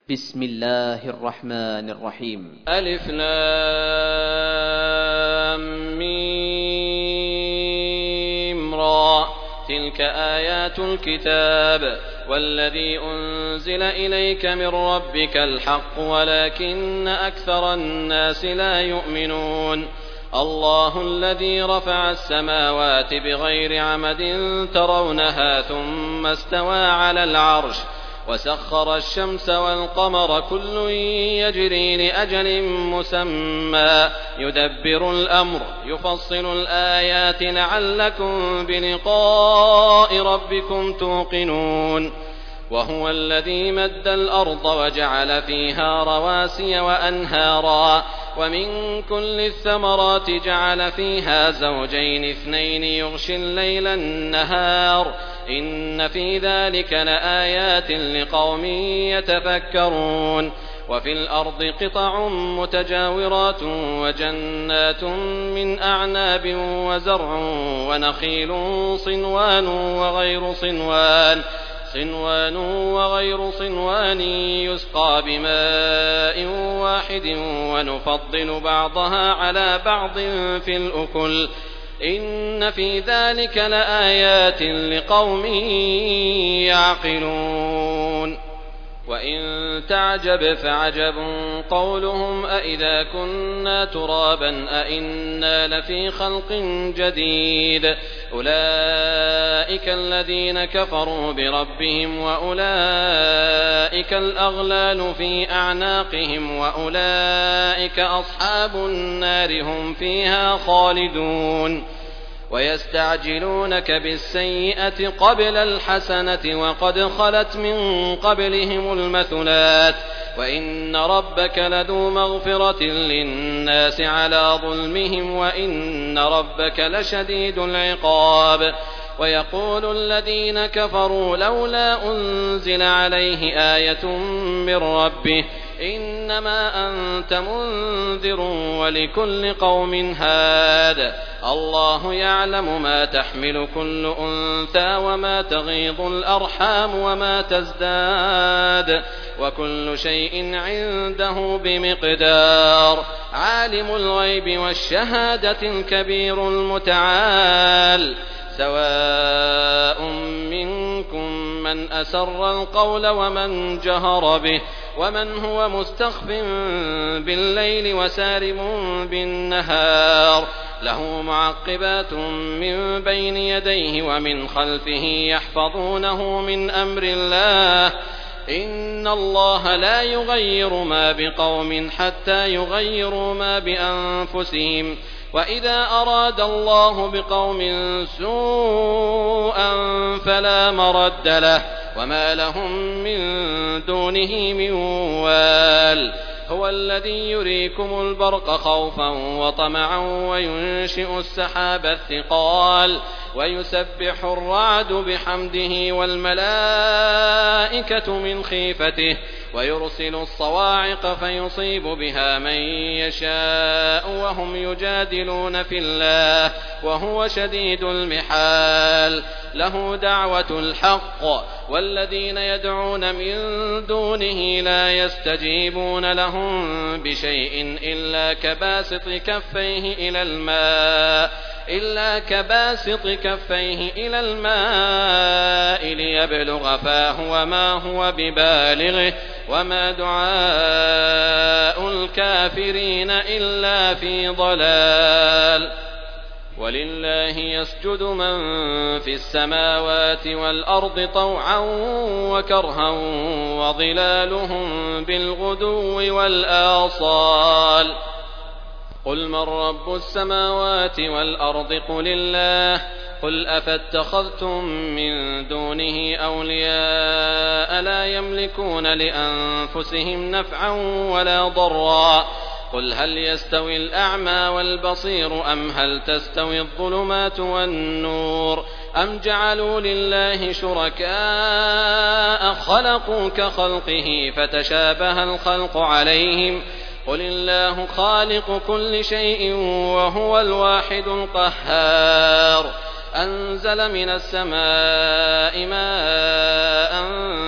بسم الله الرحمن الرحيم. ألف لام ميم را. تلك آيات الكتاب والذي أنزل إليك من ربك الحق ولكن أكثر الناس لا يؤمنون. الله الذي رفع السماوات بغير عمد ترونها ثم استوى على العرش وسخر الشمس والقمر كل يجري لأجل مسمى يدبر الأمر يفصل الآيات لعلكم بلقاء ربكم توقنون. وهو الذي مد الأرض وجعل فيها رواسي وأنهارا ومن كل الثمرات جعل فيها زوجين اثنين يغشي الليل النهار إن في ذلك لآيات لقوم يتفكرون. وفي الأرض قطع متجاورات وجنات من أعناب وزرع ونخيل صنوان وغير صنوان يسقى بماء واحد ونفضل بعضها على بعض في الأكل إن في ذلك لآيات لقوم يعقلون. وإن تعجب فعجب قولهم أإذا كنا ترابا أإنا لفي خلق جديد أولئك الذين كفروا بربهم وأولئك الأغلال في أعناقهم وأولئك أصحاب النار هم فيها خالدون. ويستعجلونك بالسيئة قبل الحسنة وقد خلت من قبلهم المثلات وإن ربك لذو مغفرة للناس على ظلمهم وإن ربك لشديد العقاب. ويقول الذين كفروا لولا أنزل عليه آية من ربه إنما أنت منذر ولكل قوم هاد الله يعلم ما تحمل كل أنثى وما تغيض الأرحام وما تزداد وكل شيء عنده بمقدار. عالم الغيب والشهادة الكبير المتعال سواء منكم من أسر القول ومن جهر به ومن هو مستخف بالليل وسارب بالنهار له معقبات من بين يديه ومن خلفه يحفظونه من أمر الله إن الله لا يغير ما بقوم حتى يغيروا ما بأنفسهم وإذا أراد الله بقوم سوءا فلا مرد له وما لهم من دونه من وال. هو الذي يريكم البرق خوفا وطمعا وينشئ السحاب الثقال ويسبح الرعد بحمده والملائكة من خيفته ويرسل الصواعق فيصيب بها من يشاء وهم يجادلون في الله وهو شديد المحال. له دعوة الحق والذين يدعون من دونه لا يستجيبون لهم بشيء إلا كباسط كفيه إلى الماء ليبلغ فاه وما هو ببالغه وما دعاء الكافرين إلا في ضلال. ولله يسجد من في السماوات والأرض طوعا وكرها وظلالهم بالغدو والآصال. قل من رب السماوات والأرض قل الله قل أفاتخذتم من دونه أولياء لا يملكون لأنفسهم نفعا ولا ضرا قل هل يستوي الأعمى والبصير أم هل تستوي الظلمات والنور أم جعلوا لله شركاء خلقوا كخلقه فتشابه الخلق عليهم قل الله خالق كل شيء وهو الواحد القهار. أنزل من السماء ماء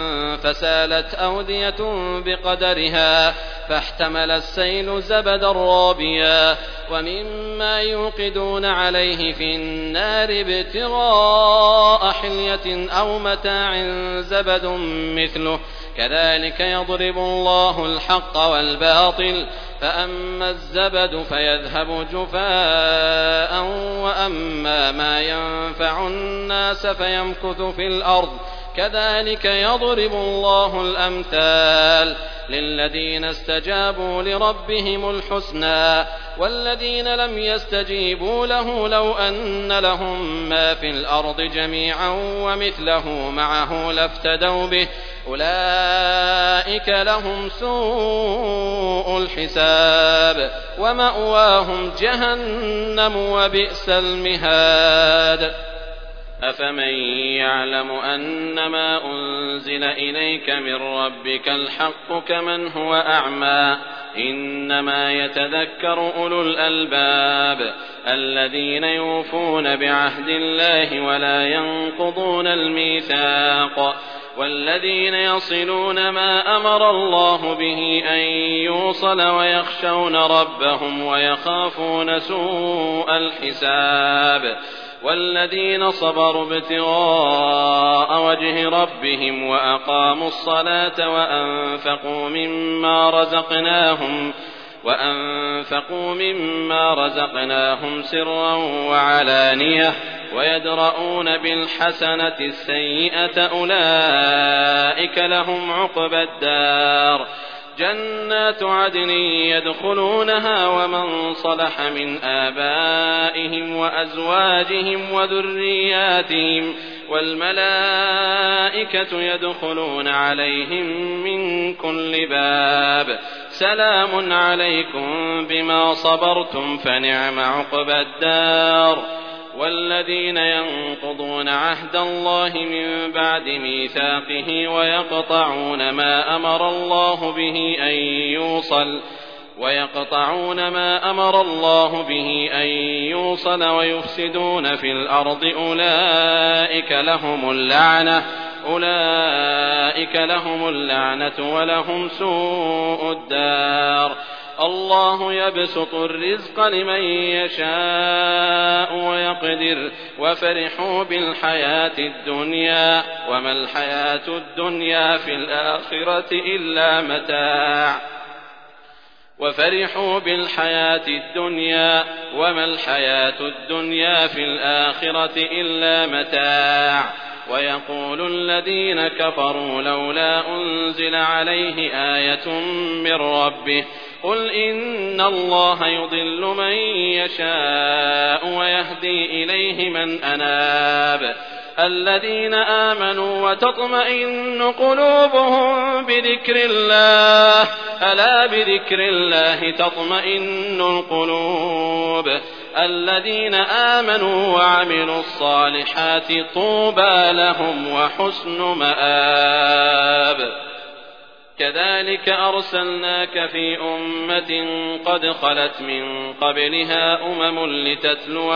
فسالت أودية بقدرها فاحتمل السيل زبدا رابيا ومما يوقدون عليه في النار ابتغاء حلية أو متاع زبد مثله كذلك يضرب الله الحق والباطل فأما الزبد فيذهب جفاء وأما ما ينفع الناس فيمكث في الأرض كذلك يضرب الله الأمثال للذين استجابوا لربهم الحسنى والذين لم يستجيبوا له لو أن لهم ما في الأرض جميعا ومثله معه لافتدوا به أولئك لهم سوء الحساب ومأواهم جهنم وبئس المهاد أفمن يعلم أنما أنزل إليك من ربك الحق كمن هو أعمى إنما يتذكر أولو الألباب الذين يوفون بعهد الله ولا ينقضون الميثاق والذين يصلون ما أمر الله به أن يوصل ويخشون ربهم ويخافون سوء الحساب والذين صبروا ابتغاء وجه ربهم وأقاموا الصلاة وأنفقوا مما رزقناهم سرا وعلانية ويدرؤون بالحسنة السيئة أولئك لهم عقبى الدار جنات عدن يدخلونها ومن صلح من آبائهم وأزواجهم وذرياتهم والملائكة يدخلون عليهم من كل باب سلام عليكم بما صبرتم فنعم عقبى الدار والذين ينقضون عهد الله من بعد ميثاقه ويقطعون ما أمر الله به أن يوصل ويفسدون في الأرض أولئك لهم اللعنة ولهم سوء الدار الله يبسط الرزق لمن يشاء ويقدر وفرحوا بالحياة الدنيا وما الحياة الدنيا في الآخرة إلا متاع ويقول الذين كفروا لولا أنزل عليه آية من ربه قل إن الله يضل من يشاء ويهدي إليه من أناب الذين آمنوا وتطمئن قلوبهم بذكر الله ألا بذكر الله تطمئن القلوب الذين آمنوا وعملوا الصالحات طوبى لهم وحسن مآب كذلك أرسلناك في أمة قد خلت من قبلها لتتلو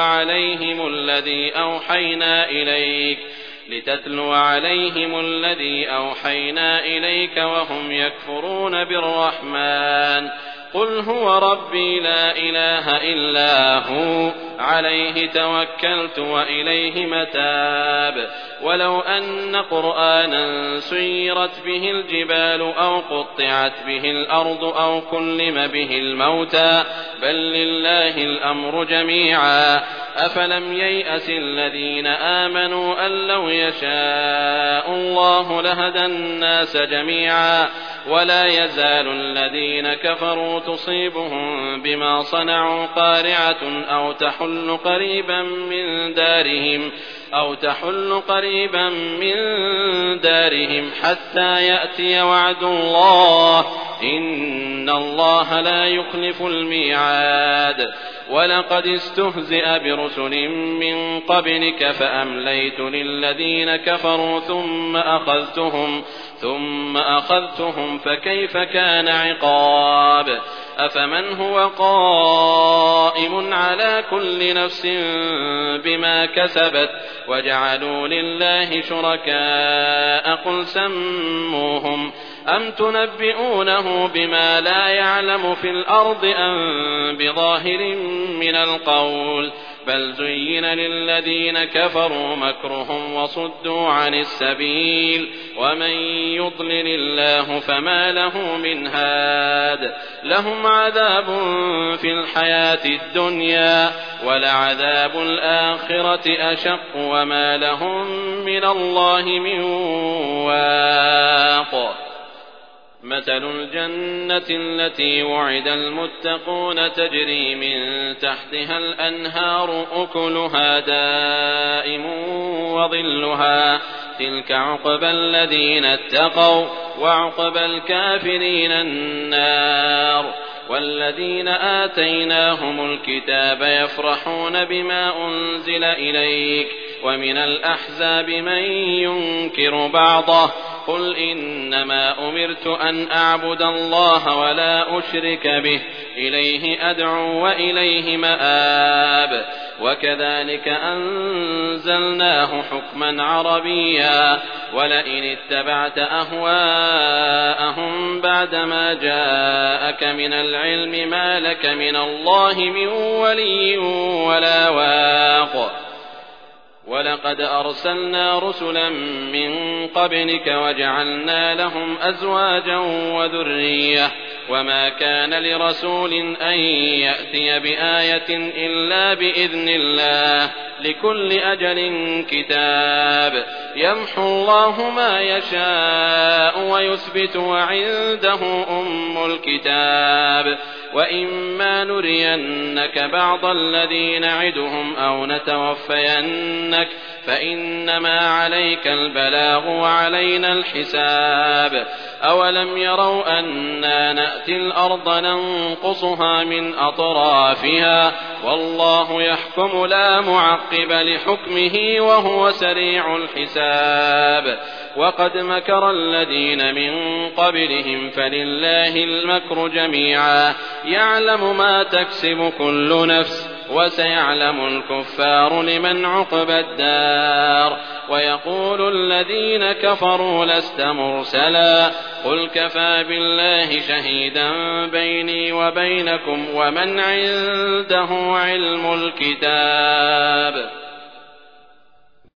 عليهم الذي أوحينا إليك وهم يكفرون بالرحمن قل هو ربي لا إله إلا هو عليه توكلت وإليه متاب ولو أن قرآنا سيرت به الجبال أو قطعت به الأرض أو كلم به الموتى بل لله الأمر جميعا أفلم ييأس الذين آمنوا أن لو يشاء الله لهدى الناس جميعا ولا يزال الذين كفروا تصيبهم بما صنعوا قارعة أو تحل قريبا من دارهم حتى يأتي وعد الله إن الله لا يخلف الميعاد ولقد استهزئ برسل من ثم أخذتهم فكيف كان عقاب أفمن هو قائم على كل نفس بما كسبت وجعلوا لله شركاء قل سموهم أم تنبئونه بما لا يعلم في الأرض أم بظاهر من القول بل زين للذين كفروا مكرهم وصدوا عن السبيل ومن يضلل الله فما له من هاد لهم عذاب في الحياة الدنيا ولعذاب الآخرة أشق وما لهم من الله من واق مثل الجنة التي وعد المتقون تجري من تحتها الأنهار أكلها دائم وظلها تلك عقبى الذين اتقوا وعقبى الكافرين النار والذين آتيناهم الكتاب يفرحون بما أنزل إليك ومن الأحزاب من ينكر بعضه قل إنما أمرت أن أعبد الله ولا أشرك به إليه أدعو وإليه مآب وكذلك أنزلناه حكما عربيا ولئن اتبعت أهواءهم بعدما جاءك من العلم ما لك من الله من ولي ولا واق ولقد أرسلنا رسلا من قبلك وجعلنا لهم أزواجا وذرية وما كان لرسول أن يأتي بآية إلا بإذن الله لكل أجل كتاب يمحو الله ما يشاء ويثبت وعنده أم الكتاب وإما نرينك بعض الذي نعدهم أو نتوفينك فإنما عليك البلاغ وعلينا الحساب أولم يروا أنا نأتي الأرض ننقصها من أطرافها والله يحكم لا معقب لحكمه وهو سريع الحساب وقد مكر الذين من قبلهم فلله المكر جميعا يعلم ما تكسب كل نفس وسيعلم الكفار لمن عقبى الدار ويقول الذين كفروا لست مرسلا قل كفى بالله شهيدا بيني وبينكم ومن عنده علم الكتاب